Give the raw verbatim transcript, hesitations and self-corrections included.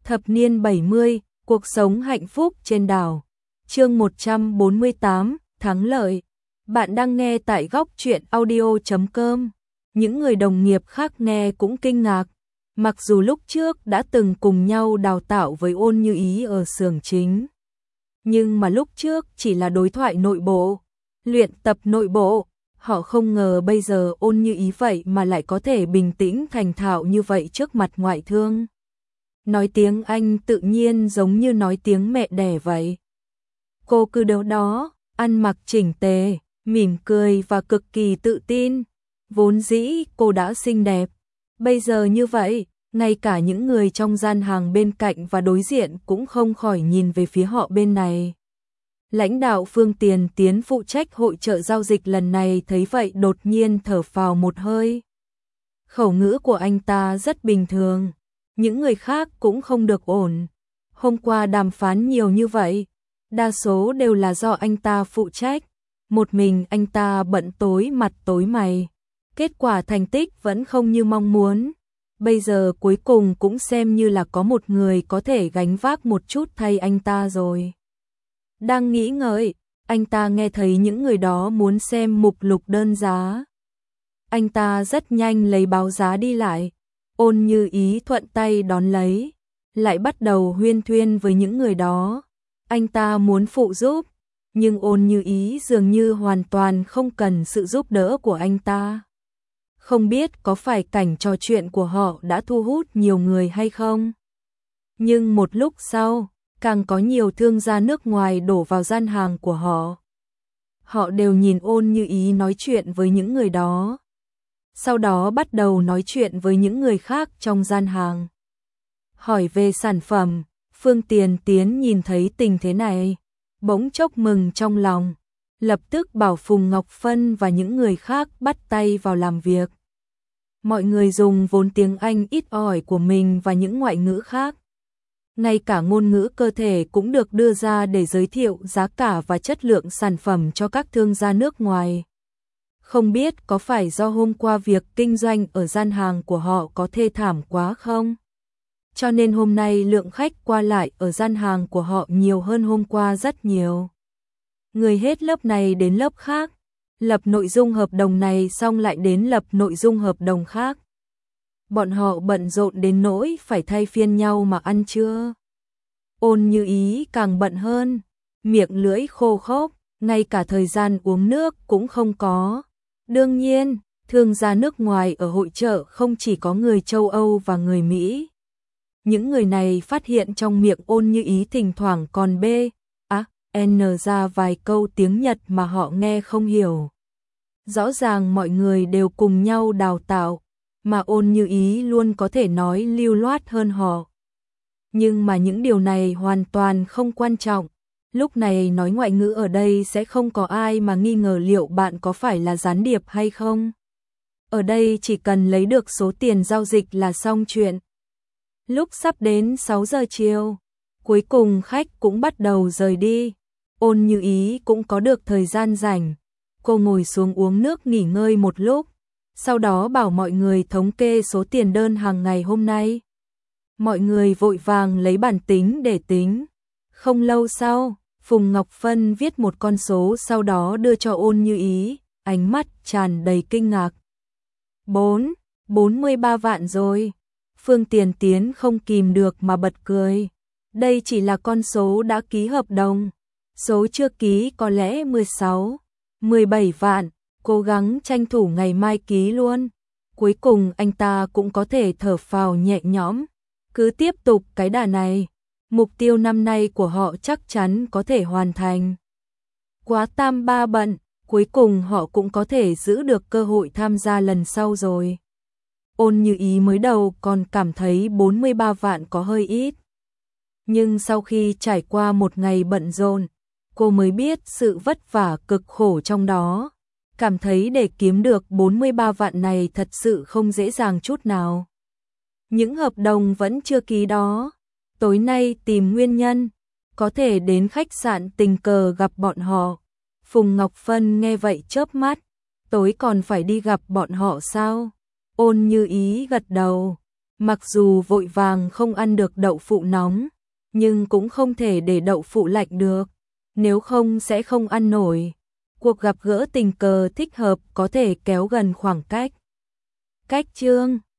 Thập niên bảy mươi, cuộc sống hạnh phúc trên đảo. Chương một trăm bốn mươi tám, thắng lợi. Bạn đang nghe tại góc truyện audio chấm com. Những người đồng nghiệp khác nghe cũng kinh ngạc. Mặc dù lúc trước đã từng cùng nhau đào tạo với Ôn Như Ý ở xưởng chính, nhưng mà lúc trước chỉ là đối thoại nội bộ, luyện tập nội bộ. Họ không ngờ bây giờ Ôn Như Ý vậy mà lại có thể bình tĩnh thành thạo như vậy trước mặt ngoại thương. Nói tiếng Anh tự nhiên giống như nói tiếng mẹ đẻ vậy. Cô cứ đâu đó, ăn mặc chỉnh tề, mỉm cười và cực kỳ tự tin. Vốn dĩ cô đã xinh đẹp. Bây giờ như vậy, ngay cả những người trong gian hàng bên cạnh và đối diện cũng không khỏi nhìn về phía họ bên này. Lãnh đạo Phương Tiền Tiến phụ trách hội chợ giao dịch lần này thấy vậy đột nhiên thở phào một hơi. Khẩu ngữ của anh ta rất bình thường. Những người khác cũng không được ổn. Hôm qua đàm phán nhiều như vậy, đa số đều là do anh ta phụ trách. Một mình anh ta bận tối mặt tối mày. Kết quả thành tích vẫn không như mong muốn. Bây giờ cuối cùng cũng xem như là có một người có thể gánh vác một chút thay anh ta rồi. Đang nghĩ ngợi, anh ta nghe thấy những người đó muốn xem mục lục đơn giá. Anh ta rất nhanh lấy báo giá đi lại. Ôn Như Ý thuận tay đón lấy, lại bắt đầu huyên thuyên với những người đó. Anh ta muốn phụ giúp, nhưng Ôn Như Ý dường như hoàn toàn không cần sự giúp đỡ của anh ta. Không biết có phải cảnh trò chuyện của họ đã thu hút nhiều người hay không? Nhưng một lúc sau, càng có nhiều thương gia nước ngoài đổ vào gian hàng của họ. Họ đều nhìn Ôn Như Ý nói chuyện với những người đó. Sau đó bắt đầu nói chuyện với những người khác trong gian hàng. Hỏi về sản phẩm, Phương Tiền Tiến nhìn thấy tình thế này, bỗng chốc mừng trong lòng, lập tức bảo Phùng Ngọc Phân và những người khác bắt tay vào làm việc. Mọi người dùng vốn tiếng Anh ít ỏi của mình và những ngoại ngữ khác. Ngay cả ngôn ngữ cơ thể cũng được đưa ra để giới thiệu giá cả và chất lượng sản phẩm cho các thương gia nước ngoài. Không biết có phải do hôm qua việc kinh doanh ở gian hàng của họ có thê thảm quá không? Cho nên hôm nay lượng khách qua lại ở gian hàng của họ nhiều hơn hôm qua rất nhiều. Người hết lớp này đến lớp khác, lập nội dung hợp đồng này xong lại đến lập nội dung hợp đồng khác. Bọn họ bận rộn đến nỗi phải thay phiên nhau mà ăn trưa. Ôn Như Ý càng bận hơn, miệng lưỡi khô khốc, ngay cả thời gian uống nước cũng không có. Đương nhiên, thương gia nước ngoài ở hội chợ không chỉ có người châu Âu và người Mỹ. Những người này phát hiện trong miệng Ôn Như Ý thỉnh thoảng còn b, a, n ra vài câu tiếng Nhật mà họ nghe không hiểu. Rõ ràng mọi người đều cùng nhau đào tạo, mà Ôn Như Ý luôn có thể nói lưu loát hơn họ. Nhưng mà những điều này hoàn toàn không quan trọng. Lúc này nói ngoại ngữ ở đây sẽ không có ai mà nghi ngờ liệu bạn có phải là gián điệp hay không. Ở đây chỉ cần lấy được số tiền giao dịch là xong chuyện. Lúc sắp đến sáu giờ chiều, cuối cùng khách cũng bắt đầu rời đi. Ôn Như Ý cũng có được thời gian rảnh. Cô ngồi xuống uống nước nghỉ ngơi một lúc, sau đó bảo mọi người thống kê số tiền đơn hàng ngày hôm nay. Mọi người vội vàng lấy bản tính để tính. Không lâu sau, Phùng Ngọc Phân viết một con số sau đó đưa cho Ôn Như Ý, ánh mắt tràn đầy kinh ngạc. Bốn, bốn mươi ba vạn rồi. Phương Tiền Tiến không kìm được mà bật cười. Đây chỉ là con số đã ký hợp đồng. Số chưa ký có lẽ mười sáu, mười bảy vạn. Cố gắng tranh thủ ngày mai ký luôn. Cuối cùng anh ta cũng có thể thở phào nhẹ nhõm. Cứ tiếp tục cái đà này, mục tiêu năm nay của họ chắc chắn có thể hoàn thành. Quá tam ba bận, cuối cùng họ cũng có thể giữ được cơ hội tham gia lần sau rồi. Ôn Như Ý mới đầu còn cảm thấy bốn mươi ba vạn có hơi ít. Nhưng sau khi trải qua một ngày bận rộn, cô mới biết sự vất vả cực khổ trong đó. Cảm thấy để kiếm được bốn mươi ba vạn này thật sự không dễ dàng chút nào. Những hợp đồng vẫn chưa ký đó. Tối nay tìm nguyên nhân, có thể đến khách sạn tình cờ gặp bọn họ. Phùng Ngọc Phân nghe vậy chớp mắt, tối còn phải đi gặp bọn họ sao? Ôn Như Ý gật đầu, Mặc dù vội vàng không ăn được đậu phụ nóng, nhưng cũng không thể để đậu phụ lạnh được, nếu không sẽ không ăn nổi. Cuộc gặp gỡ tình cờ thích hợp có thể kéo gần khoảng cách. Cách chương